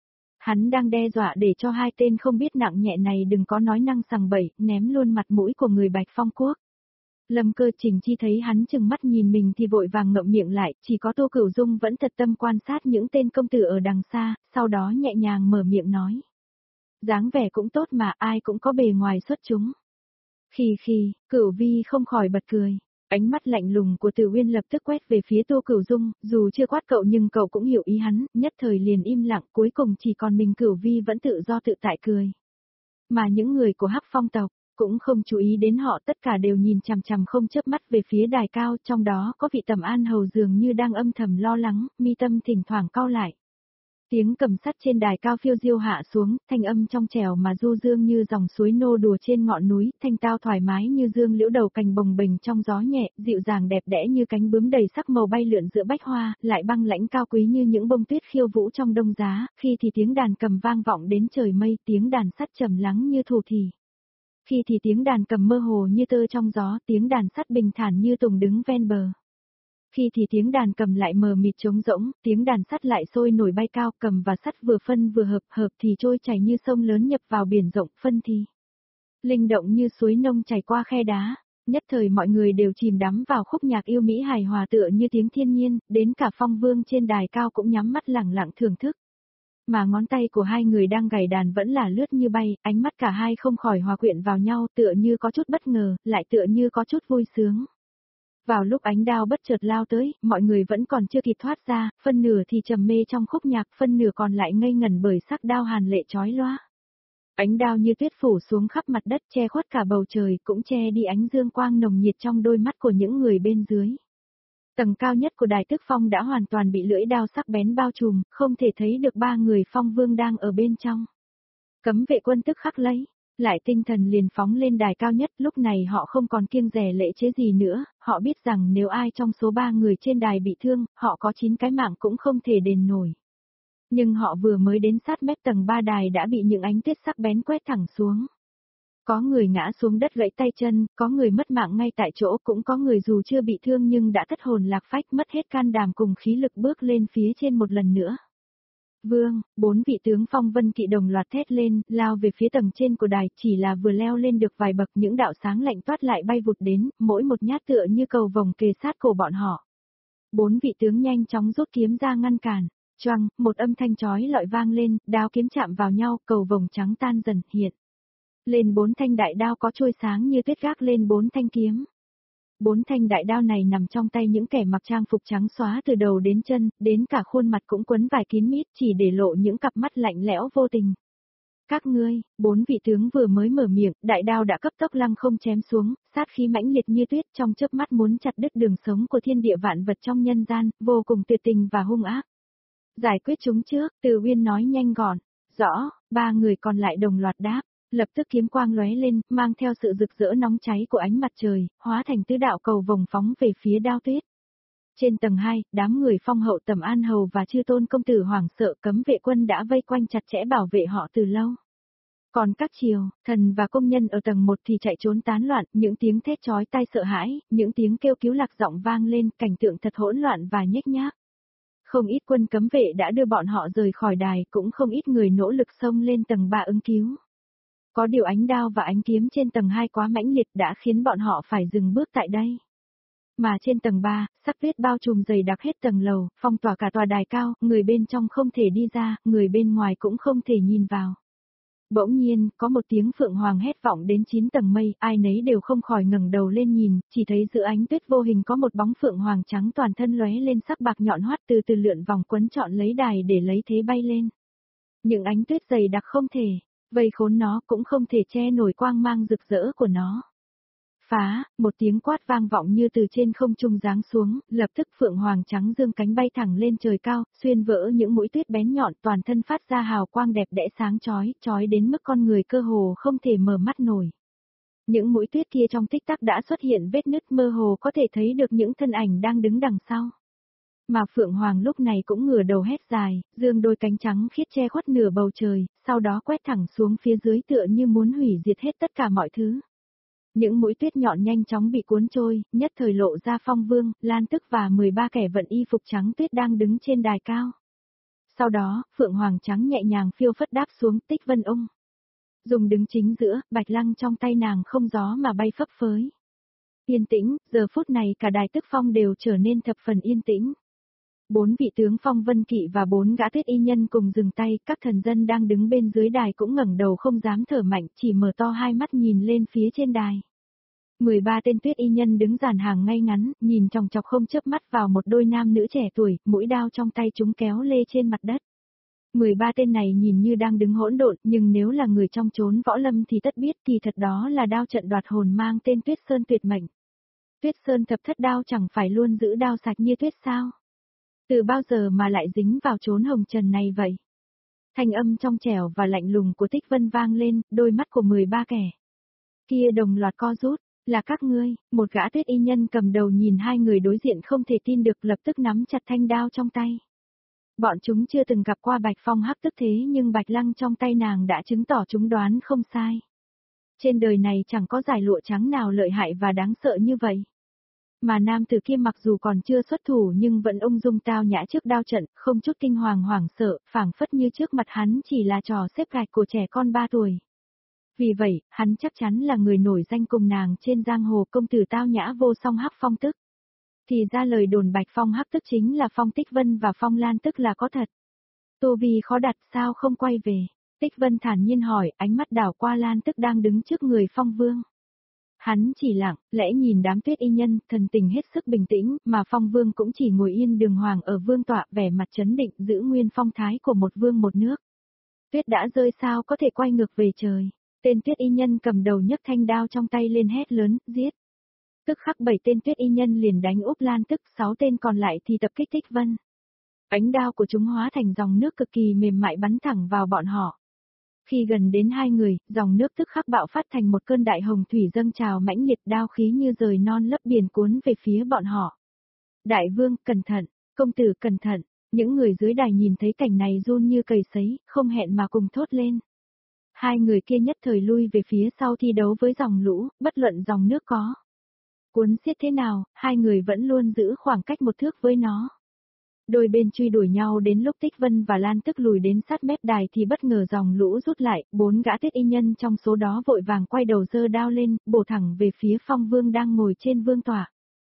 Hắn đang đe dọa để cho hai tên không biết nặng nhẹ này đừng có nói năng sằng bậy, ném luôn mặt mũi của người Bạch Phong Quốc. Lâm Cơ Trình Chi thấy hắn chừng mắt nhìn mình thì vội vàng ngậm miệng lại, chỉ có Tô Cửu Dung vẫn thật tâm quan sát những tên công tử ở đằng xa, sau đó nhẹ nhàng mở miệng nói. Dáng vẻ cũng tốt mà, ai cũng có bề ngoài xuất chúng. Khì khì, Cửu Vi không khỏi bật cười. Ánh mắt lạnh lùng của Từ Uyên lập tức quét về phía Tô Cửu Dung, dù chưa quát cậu nhưng cậu cũng hiểu ý hắn, nhất thời liền im lặng, cuối cùng chỉ còn mình Cửu Vi vẫn tự do tự tại cười. Mà những người của Hắc Phong tộc cũng không chú ý đến họ, tất cả đều nhìn chằm chằm không chớp mắt về phía đài cao, trong đó có vị Tầm An Hầu dường như đang âm thầm lo lắng, mi tâm thỉnh thoảng cau lại. Tiếng cầm sắt trên đài cao phiêu diêu hạ xuống, thanh âm trong trẻo mà du dương như dòng suối nô đùa trên ngọn núi, thanh tao thoải mái như dương liễu đầu cành bồng bềnh trong gió nhẹ, dịu dàng đẹp đẽ như cánh bướm đầy sắc màu bay lượn giữa bách hoa, lại băng lãnh cao quý như những bông tuyết khiêu vũ trong đông giá, khi thì tiếng đàn cầm vang vọng đến trời mây, tiếng đàn sắt trầm lắng như thủ thỉ. Khi thì tiếng đàn cầm mơ hồ như tơ trong gió, tiếng đàn sắt bình thản như tùng đứng ven bờ. Khi thì tiếng đàn cầm lại mờ mịt trống rỗng, tiếng đàn sắt lại sôi nổi bay cao, cầm và sắt vừa phân vừa hợp, hợp thì trôi chảy như sông lớn nhập vào biển rộng, phân thì linh động như suối nông chảy qua khe đá. Nhất thời mọi người đều chìm đắm vào khúc nhạc yêu mỹ hài hòa tựa như tiếng thiên nhiên, đến cả Phong Vương trên đài cao cũng nhắm mắt lẳng lặng thưởng thức. Mà ngón tay của hai người đang gảy đàn vẫn là lướt như bay, ánh mắt cả hai không khỏi hòa quyện vào nhau, tựa như có chút bất ngờ, lại tựa như có chút vui sướng. Vào lúc ánh đao bất chợt lao tới, mọi người vẫn còn chưa kịp thoát ra, phân nửa thì trầm mê trong khúc nhạc, phân nửa còn lại ngây ngẩn bởi sắc đao hàn lệ chói loa. Ánh đao như tuyết phủ xuống khắp mặt đất, che khuất cả bầu trời, cũng che đi ánh dương quang nồng nhiệt trong đôi mắt của những người bên dưới. Tầng cao nhất của đài Tức Phong đã hoàn toàn bị lưỡi đao sắc bén bao trùm, không thể thấy được ba người Phong Vương đang ở bên trong. Cấm vệ quân tức khắc lấy lại tinh thần liền phóng lên đài cao nhất, lúc này họ không còn kiêng dè lễ chế gì nữa, họ biết rằng nếu ai trong số ba người trên đài bị thương, họ có chín cái mạng cũng không thể đền nổi. Nhưng họ vừa mới đến sát mép tầng ba đài đã bị những ánh tuyết sắc bén quét thẳng xuống. Có người ngã xuống đất gãy tay chân, có người mất mạng ngay tại chỗ, cũng có người dù chưa bị thương nhưng đã thất hồn lạc phách, mất hết can đảm cùng khí lực bước lên phía trên một lần nữa. Vương, bốn vị tướng Phong Vân Kỵ đồng loạt thét lên, lao về phía tầng trên của đài, chỉ là vừa leo lên được vài bậc những đạo sáng lạnh toát lại bay vụt đến, mỗi một nhát tựa như cầu vồng kề sát cổ bọn họ. Bốn vị tướng nhanh chóng rút kiếm ra ngăn cản. Choang, một âm thanh chói lọi vang lên, đao kiếm chạm vào nhau, cầu vồng trắng tan dần hiện. Lên bốn thanh đại đao có chuôi sáng như tuyết gác lên bốn thanh kiếm. Bốn thanh đại đao này nằm trong tay những kẻ mặc trang phục trắng xóa từ đầu đến chân, đến cả khuôn mặt cũng quấn vải kín mít, chỉ để lộ những cặp mắt lạnh lẽo vô tình. Các ngươi, bốn vị tướng vừa mới mở miệng, đại đao đã cấp tốc lăng không chém xuống, sát khí mãnh liệt như tuyết trong chớp mắt muốn chặt đứt đường sống của thiên địa vạn vật trong nhân gian, vô cùng tuyệt tình và hung ác. Giải quyết chúng trước, Từ Uyên nói nhanh gọn. Rõ, ba người còn lại đồng loạt đáp. Lập tức kiếm quang lóe lên, mang theo sự rực rỡ nóng cháy của ánh mặt trời, hóa thành tứ đạo cầu vồng phóng về phía Đao Tuyết. Trên tầng hai, đám người Phong hậu Tầm An Hầu và Chư Tôn công tử hoảng sợ, cấm vệ quân đã vây quanh chặt chẽ bảo vệ họ từ lâu. Còn các triều, thần và công nhân ở tầng một thì chạy trốn tán loạn, những tiếng thét chói tai sợ hãi, những tiếng kêu cứu lạc giọng vang lên, cảnh tượng thật hỗn loạn và nhếch nhác. Không ít quân cấm vệ đã đưa bọn họ rời khỏi đài, cũng không ít người nỗ lực xông lên tầng ba ứng cứu. Có điều ánh đao và ánh kiếm trên tầng hai quá mãnh liệt đã khiến bọn họ phải dừng bước tại đây. Mà trên tầng ba, sắc tuyết bao trùm dày đặc hết tầng lầu, phong tỏa cả tòa đài cao, người bên trong không thể đi ra, người bên ngoài cũng không thể nhìn vào. Bỗng nhiên, có một tiếng phượng hoàng hét vọng đến chín tầng mây, ai nấy đều không khỏi ngẩng đầu lên nhìn, chỉ thấy giữa ánh tuyết vô hình có một bóng phượng hoàng trắng toàn thân lóe lên sắc bạc nhọn hoắt từ từ lượn vòng quấn trọn lấy đài để lấy thế bay lên. Những ánh tuyết dày đặc không thể vây khốn nó, cũng không thể che nổi quang mang rực rỡ của nó. Phá, một tiếng quát vang vọng như từ trên không trung giáng xuống, lập tức phượng hoàng trắng dương cánh bay thẳng lên trời cao, xuyên vỡ những mũi tuyết bén nhọn, toàn thân phát ra hào quang đẹp đẽ sáng chói, chói đến mức con người cơ hồ không thể mở mắt nổi. Những mũi tuyết kia trong tích tắc đã xuất hiện vết nứt, mơ hồ có thể thấy được những thân ảnh đang đứng đằng sau. Mà Phượng Hoàng lúc này cũng ngửa đầu hét dài, dương đôi cánh trắng khiết che khuất nửa bầu trời, sau đó quét thẳng xuống phía dưới tựa như muốn hủy diệt hết tất cả mọi thứ. Những mũi tuyết nhọn nhanh chóng bị cuốn trôi, nhất thời lộ ra Phong Vương, Lan Tức và mười ba kẻ vận y phục trắng tuyết đang đứng trên đài cao. Sau đó, Phượng Hoàng trắng nhẹ nhàng phiêu phất đáp xuống Tích Vân Ung. Dùng đứng chính giữa, bạch lăng trong tay nàng không gió mà bay phấp phới. Yên tĩnh, giờ phút này cả đài Tức Phong đều trở nên thập phần yên tĩnh. Bốn vị tướng Phong Vân Kỵ và bốn gã tuyết y nhân cùng dừng tay, các thần dân đang đứng bên dưới đài cũng ngẩng đầu không dám thở mạnh, chỉ mở to hai mắt nhìn lên phía trên đài. mười ba tên tuyết y nhân đứng dàn hàng ngay ngắn, nhìn chòng chọc không chớp mắt vào một đôi nam nữ trẻ tuổi, mũi đao trong tay chúng kéo lê trên mặt đất. mười ba tên này nhìn như đang đứng hỗn độn, nhưng nếu là người trong chốn võ lâm thì tất biết kỳ thật đó là đao trận đoạt hồn mang tên Tuyết Sơn tuyệt mệnh. Tuyết Sơn thập thất đao chẳng phải luôn giữ đao sạch như tuyết sao? Từ bao giờ mà lại dính vào chốn hồng trần này vậy? Thanh âm trong trẻo và lạnh lùng của Tích Vân vang lên, đôi mắt của mười ba kẻ kia đồng loạt co rút, là các ngươi, một gã tuyết y nhân cầm đầu nhìn hai người đối diện không thể tin được, lập tức nắm chặt thanh đao trong tay. Bọn chúng chưa từng gặp qua Bạch Phong Hắc Tức thế nhưng Bạch Lăng trong tay nàng đã chứng tỏ chúng đoán không sai. Trên đời này chẳng có dải lụa trắng nào lợi hại và đáng sợ như vậy. Mà nam tử kia mặc dù còn chưa xuất thủ nhưng vẫn ung dung tao nhã trước đao trận, không chút kinh hoàng hoảng sợ, phảng phất như trước mặt hắn chỉ là trò xếp gạch của trẻ con ba tuổi. Vì vậy, hắn chắc chắn là người nổi danh cùng nàng trên giang hồ, công tử tao nhã vô song Hắc Phong Tức. Thì ra lời đồn Bạch Phong Hắc Tức chính là Phong Tích Vân và Phong Lan Tức là có thật. Tô Vi khó đặt, sao không quay về? Tích Vân thản nhiên hỏi, ánh mắt đảo qua Lan Tức đang đứng trước người Phong Vương. Hắn chỉ lặng, lẽ nhìn đám tuyết y nhân, thần tình hết sức bình tĩnh, mà Phong Vương cũng chỉ ngồi yên đường hoàng ở vương tọa, vẻ mặt trấn định, giữ nguyên phong thái của một vương một nước. Tuyết đã rơi sao có thể quay ngược về trời? Tên tuyết y nhân cầm đầu nhấc thanh đao trong tay lên hét lớn, giết. Tức khắc bảy tên tuyết y nhân liền đánh úp Lan Tức, sáu tên còn lại thì tập kích Tích Vân. Ánh đao của chúng hóa thành dòng nước cực kỳ mềm mại bắn thẳng vào bọn họ. Khi gần đến hai người, dòng nước tức khắc bạo phát thành một cơn đại hồng thủy dâng trào mãnh liệt, đao khí như rời non lấp biển cuốn về phía bọn họ. Đại vương, cẩn thận, công tử cẩn thận, những người dưới đài nhìn thấy cảnh này run như cầy sấy, không hẹn mà cùng thốt lên. Hai người kia nhất thời lui về phía sau thi đấu với dòng lũ, bất luận dòng nước có cuốn xiết thế nào, hai người vẫn luôn giữ khoảng cách một thước với nó. Đôi bên truy đuổi nhau đến lúc Tích Vân và Lan Tức lùi đến sát mép đài thì bất ngờ dòng lũ rút lại, bốn gã tuyết y nhân trong số đó vội vàng quay đầu giơ đao lên, bổ thẳng về phía Phong Vương đang ngồi trên vương tọa.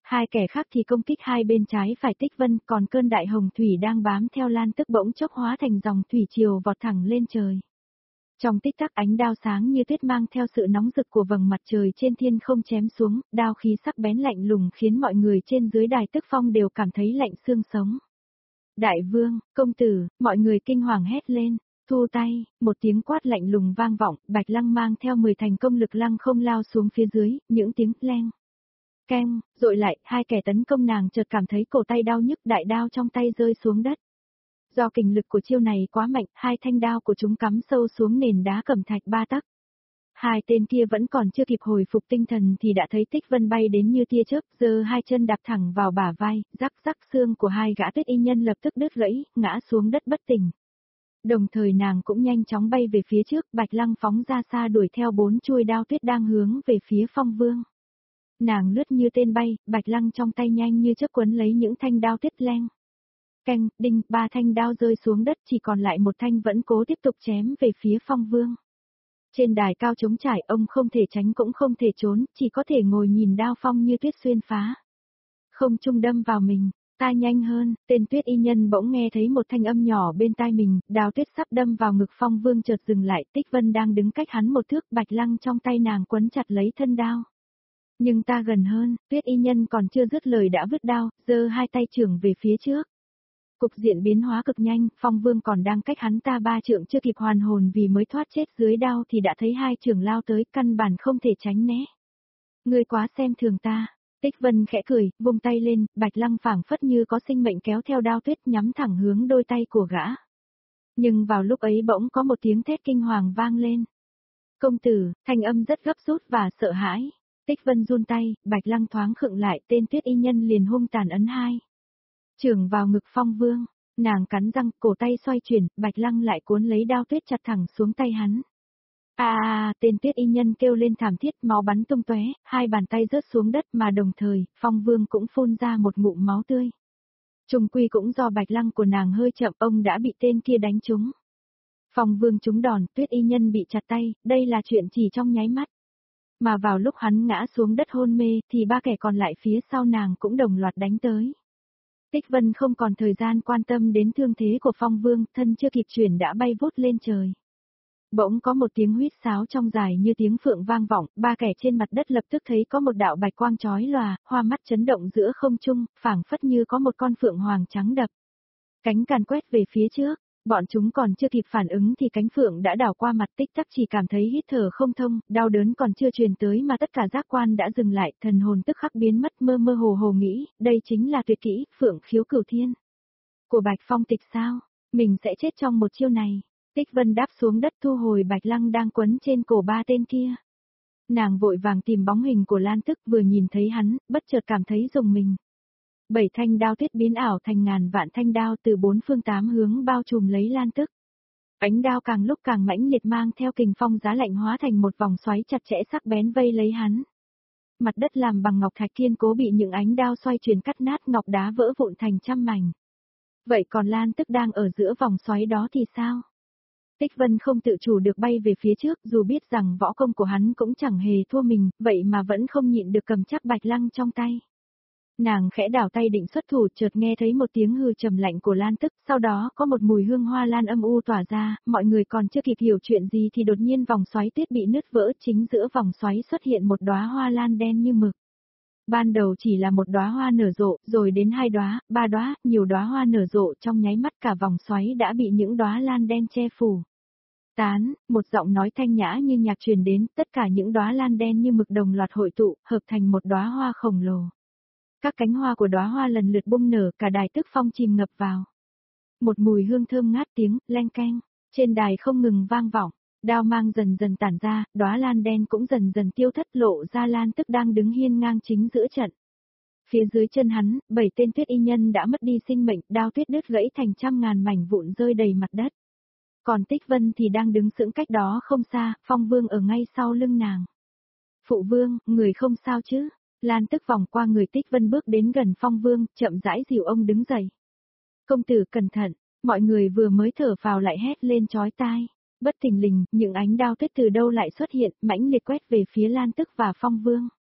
Hai kẻ khác thì công kích hai bên trái phải Tích Vân, còn cơn đại hồng thủy đang bám theo Lan Tức bỗng chốc hóa thành dòng thủy triều vọt thẳng lên trời. Trong tích tắc ánh đao sáng như tuyết mang theo sự nóng rực của vầng mặt trời trên thiên không chém xuống, đao khí sắc bén lạnh lùng khiến mọi người trên dưới đài Tức Phong đều cảm thấy lạnh xương sống. Đại vương, công tử, mọi người kinh hoàng hét lên, thu tay, một tiếng quát lạnh lùng vang vọng, Bạch Lăng mang theo mười thành công lực lăng không lao xuống phía dưới, những tiếng leng, keng, dội lại, hai kẻ tấn công nàng chợt cảm thấy cổ tay đau nhức, đại đao trong tay rơi xuống đất. Do kình lực của chiêu này quá mạnh, hai thanh đao của chúng cắm sâu xuống nền đá cẩm thạch ba tấc. Hai tên kia vẫn còn chưa kịp hồi phục tinh thần thì đã thấy Tích Vân bay đến như tia chớp, giơ hai chân đạp thẳng vào bả vai, rắc rắc xương của hai gã Tuyết Y nhân lập tức đứt gãy, ngã xuống đất bất tỉnh. Đồng thời nàng cũng nhanh chóng bay về phía trước, Bạch Lăng phóng ra xa đuổi theo bốn chuôi đao tuyết đang hướng về phía Phong Vương. Nàng lướt như tên bay, Bạch Lăng trong tay nhanh như chớp quấn lấy những thanh đao tuyết leng. Canh, đinh, ba thanh đao rơi xuống đất, chỉ còn lại một thanh vẫn cố tiếp tục chém về phía Phong Vương. Trên đài cao trống trải, ông không thể tránh cũng không thể trốn, chỉ có thể ngồi nhìn đao phong như tuyết xuyên phá. Không trung đâm vào mình, ta nhanh hơn, tên Tuyết Y nhân bỗng nghe thấy một thanh âm nhỏ bên tai mình, đao tuyết sắp đâm vào ngực Phong Vương chợt dừng lại, Tích Vân đang đứng cách hắn một thước, Bạch Lăng trong tay nàng quấn chặt lấy thân đao. Nhưng ta gần hơn, Tuyết Y nhân còn chưa dứt lời đã vứt đao, giơ hai tay chưởng về phía trước. Cục diện biến hóa cực nhanh, Phong Vương còn đang cách hắn ta ba trượng chưa kịp hoàn hồn vì mới thoát chết dưới đao thì đã thấy hai chưởng lao tới, căn bản không thể tránh né. Ngươi quá xem thường ta. Tích Vân khẽ cười, vung tay lên, Bạch Lăng phảng phất như có sinh mệnh kéo theo đao tuyết nhắm thẳng hướng đôi tay của gã. Nhưng vào lúc ấy bỗng có một tiếng thét kinh hoàng vang lên. Công tử, thanh âm rất gấp rút và sợ hãi. Tích Vân run tay, Bạch Lăng thoáng khựng lại, tên Tuyết Y nhân liền hung tàn ấn hai chưởng vào ngực Phong Vương, nàng cắn răng, cổ tay xoay chuyển, Bạch Lăng lại cuốn lấy đao tuyết chặt thẳng xuống tay hắn. À, à, tên Tuyết Y nhân kêu lên thảm thiết, máu bắn tung tóe, hai bàn tay rớt xuống đất mà đồng thời, Phong Vương cũng phun ra một ngụm máu tươi. Trùng quy cũng do Bạch Lăng của nàng hơi chậm, ông đã bị tên kia đánh trúng. Phong Vương trúng đòn, Tuyết Y nhân bị chặt tay, đây là chuyện chỉ trong nháy mắt. Mà vào lúc hắn ngã xuống đất hôn mê thì ba kẻ còn lại phía sau nàng cũng đồng loạt đánh tới. Tích Vân không còn thời gian quan tâm đến thương thế của Phong Vương, thân chưa kịp chuyển đã bay vút lên trời. Bỗng có một tiếng huýt sáo trong dài như tiếng phượng vang vọng, ba kẻ trên mặt đất lập tức thấy có một đạo bạch quang chói lòa, hoa mắt chấn động giữa không trung, phảng phất như có một con phượng hoàng trắng đập cánh càn quét về phía trước. Bọn chúng còn chưa kịp phản ứng thì cánh phượng đã đảo qua mặt, tích tắc chỉ cảm thấy hít thở không thông, đau đớn còn chưa truyền tới mà tất cả giác quan đã dừng lại, thần hồn tức khắc biến mất, mơ mơ hồ hồ nghĩ, đây chính là tuyệt kỹ, phượng khiếu cửu thiên. Của Bạch Phong Tịch sao? Mình sẽ chết trong một chiêu này. Tích Vân đáp xuống đất thu hồi Bạch Lăng đang quấn trên cổ ba tên kia. Nàng vội vàng tìm bóng hình của Lan Tức, vừa nhìn thấy hắn, bất chợt cảm thấy rùng mình. Bảy thanh đao tuyết biến ảo thành ngàn vạn thanh đao từ bốn phương tám hướng bao trùm lấy Lan Tức. Ánh đao càng lúc càng mãnh liệt mang theo kình phong giá lạnh hóa thành một vòng xoáy chặt chẽ sắc bén vây lấy hắn. Mặt đất làm bằng ngọc thạch kiên cố bị những ánh đao xoay chuyển cắt nát, ngọc đá vỡ vụn thành trăm mảnh. Vậy còn Lan Tức đang ở giữa vòng xoáy đó thì sao? Tích Vân không tự chủ được bay về phía trước, dù biết rằng võ công của hắn cũng chẳng hề thua mình, vậy mà vẫn không nhịn được cầm chắc Bạch Lăng trong tay. Nàng khẽ đảo tay định xuất thủ, chợt nghe thấy một tiếng hừ trầm lạnh của Lan Tức, sau đó có một mùi hương hoa lan âm u tỏa ra, mọi người còn chưa kịp hiểu chuyện gì thì đột nhiên vòng xoáy tuyết bị nứt vỡ, chính giữa vòng xoáy xuất hiện một đóa hoa lan đen như mực. Ban đầu chỉ là một đóa hoa nở rộ, rồi đến hai đóa, ba đóa, nhiều đóa hoa nở rộ, trong nháy mắt cả vòng xoáy đã bị những đóa lan đen che phủ. Tán, một giọng nói thanh nhã như nhạc truyền đến, tất cả những đóa lan đen như mực đồng loạt hội tụ, hợp thành một đóa hoa khổng lồ. Các cánh hoa của đóa hoa lần lượt bung nở, cả đài Tức Phong chìm ngập vào. Một mùi hương thơm ngát tiếng leng keng trên đài không ngừng vang vọng, đao mang dần dần tản ra, đóa lan đen cũng dần dần tiêu thất, lộ ra Lan Tức đang đứng hiên ngang chính giữa trận. Phía dưới chân hắn, bảy tên Tuyết Y nhân đã mất đi sinh mệnh, đao tuyết đứt gãy thành trăm ngàn mảnh vụn rơi đầy mặt đất. Còn Tích Vân thì đang đứng sững cách đó không xa, Phong Vương ở ngay sau lưng nàng. Phụ Vương, người không sao chứ? Lan Tức vòng qua người Tích Vân bước đến gần Phong Vương, chậm rãi dìu ông đứng dậy. Công tử cẩn thận, mọi người vừa mới thở phào lại hét lên chói tai. Bất thình lình, những ánh đao tuyết từ đâu lại xuất hiện, mãnh liệt quét về phía Lan Tức và Phong Vương.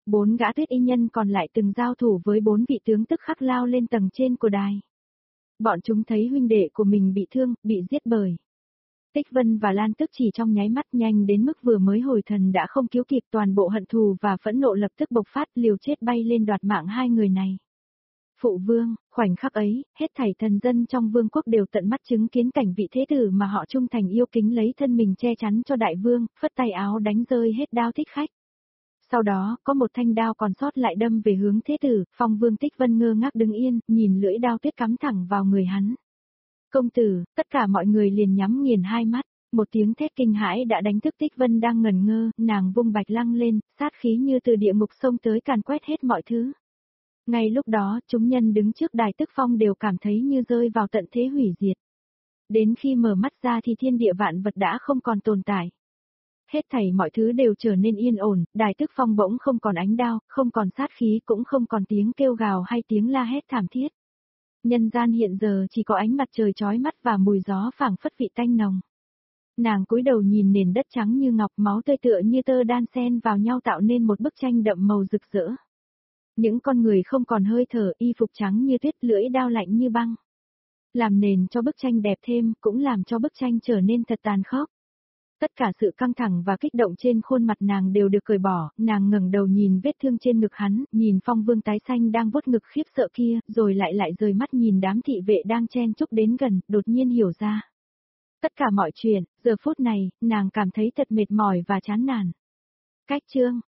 Bốn gã tuyết y nhân còn lại từng giao thủ với bốn vị tướng tức khắc lao lên tầng trên của đài. Bọn chúng thấy huynh đệ của mình bị thương, bị giết bởi. Tích Vân và Lan Tức chỉ trong nháy mắt nhanh đến mức vừa mới hồi thần đã không cứu kịp, toàn bộ hận thù và phẫn nộ lập tức bộc phát, liều chết bay lên đoạt mạng hai người này. Phụ vương, khoảnh khắc ấy, hết thảy thần dân trong vương quốc đều tận mắt chứng kiến cảnh vị thế tử mà họ trung thành yêu kính lấy thân mình che chắn cho đại vương, phất tay áo đánh rơi hết đao thích khách. Sau đó, có một thanh đao còn sót lại đâm về hướng thế tử, Phong Vương Tích Vân ngơ ngác đứng yên, nhìn lưỡi đao tuyết cắm thẳng vào người hắn. Công tử, tất cả mọi người liền nhắm nghiền hai mắt, một tiếng thét kinh hãi đã đánh thức Tích Vân đang ngẩn ngơ, nàng vung bạch lăng lên, sát khí như từ địa ngục xông tới càn quét hết mọi thứ. Ngay lúc đó, chúng nhân đứng trước đài Tức Phong đều cảm thấy như rơi vào tận thế hủy diệt. Đến khi mở mắt ra thì thiên địa vạn vật đã không còn tồn tại. Hết thảy mọi thứ đều trở nên yên ổn, đài Tức Phong bỗng không còn ánh đao, không còn sát khí, cũng không còn tiếng kêu gào hay tiếng la hét thảm thiết. Nhân gian hiện giờ chỉ có ánh mặt trời chói mắt và mùi gió phảng phất vị tanh nồng. Nàng cúi đầu nhìn nền đất trắng như ngọc, máu tươi tựa như tơ đan xen vào nhau tạo nên một bức tranh đậm màu rực rỡ. Những con người không còn hơi thở, y phục trắng như tuyết, lưỡi đao lạnh như băng. Làm nền cho bức tranh đẹp thêm, cũng làm cho bức tranh trở nên thật tàn khốc. Tất cả sự căng thẳng và kích động trên khuôn mặt nàng đều được cởi bỏ, nàng ngẩng đầu nhìn vết thương trên ngực hắn, nhìn Phong Vương tái xanh đang vuốt ngực khiếp sợ kia, rồi lại lại rời mắt nhìn đám thị vệ đang chen chúc đến gần, đột nhiên hiểu ra. Tất cả mọi chuyện, giờ phút này, nàng cảm thấy thật mệt mỏi và chán nản. Cách chương